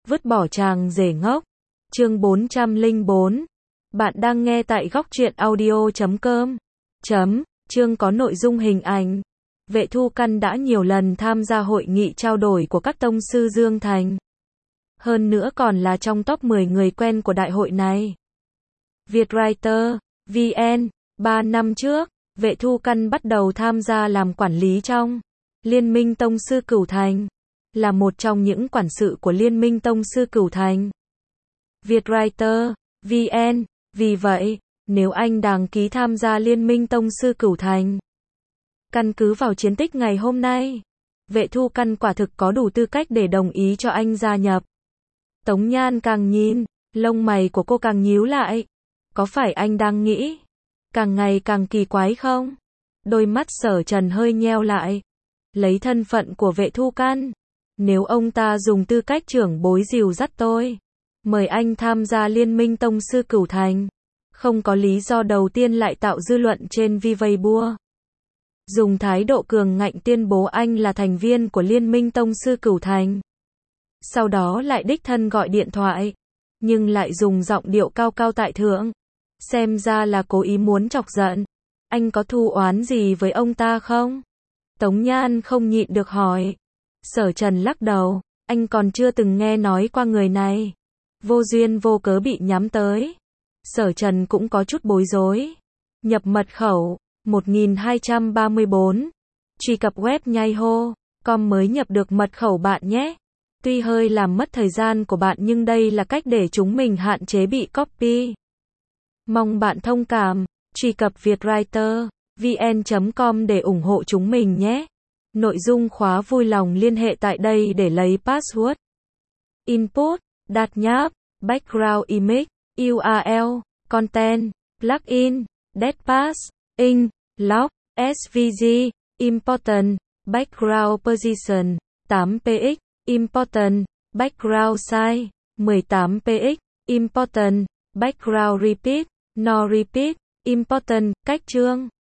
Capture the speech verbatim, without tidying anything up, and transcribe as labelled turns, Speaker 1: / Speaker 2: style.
Speaker 1: Vứt bỏ chàng rể ngốc. Chương bốn trăm lẻ bốn. Bạn đang nghe tại góc truyện audio chấm com. Chấm, chương có nội dung hình ảnh. Vệ Thu Căn đã nhiều lần tham gia hội nghị trao đổi của các tông sư Dương Thành. Hơn nữa còn là trong top mười người quen của đại hội này. Vietwriter, vê en, ba năm trước, Vệ Thu Căn bắt đầu tham gia làm quản lý trong Liên minh Tông sư Cửu Thành. Là một trong những quản sự của Liên minh Tông sư Cửu Thành. Vietwriter, vê en, vì vậy, nếu anh đăng ký tham gia Liên minh Tông sư Cửu Thành, căn cứ vào chiến tích ngày hôm nay, Vệ Thu Căn quả thực có đủ tư cách để đồng ý cho anh gia nhập. Tống Nhan càng nhìn, lông mày của cô càng nhíu lại. Có phải anh đang nghĩ càng ngày càng kỳ quái không? Đôi mắt Sở Trần hơi nheo lại. Lấy thân phận của Vệ Thu Căn, nếu ông ta dùng tư cách trưởng bối dìu dắt tôi, mời anh tham gia Liên minh Tông sư Cửu Thành, không có lý do đầu tiên lại tạo dư luận trên Weibo. Dùng thái độ cường ngạnh tuyên bố anh là thành viên của Liên minh Tông sư Cửu Thành. Sau đó lại đích thân gọi điện thoại, nhưng lại dùng giọng điệu cao cao tại thượng. Xem ra là cố ý muốn chọc giận. Anh có thù oán gì với ông ta không? Tống Nhan không nhịn được hỏi. Sở Trần lắc đầu, anh còn chưa từng nghe nói qua người này. Vô duyên vô cớ bị nhắm tới. Sở Trần cũng có chút bối rối. Nhập mật khẩu, một nghìn hai trăm ba mươi bốn. Truy cập web nhai hô chấm com mới nhập được mật khẩu bạn nhé. Tuy hơi làm mất thời gian của bạn nhưng đây là cách để chúng mình hạn chế bị copy. Mong bạn thông cảm. Truy cập vietwriter vê en chấm com để ủng hộ chúng mình nhé. Nội dung khóa vui lòng liên hệ tại đây để lấy password. Input, đặt nháp, background image, u rờ lờ, content, plugin, deadpass, ink, log, ét vê giê, important, background position, tám px, important, background size, mười tám px, important, background repeat, no repeat, important, cách chương.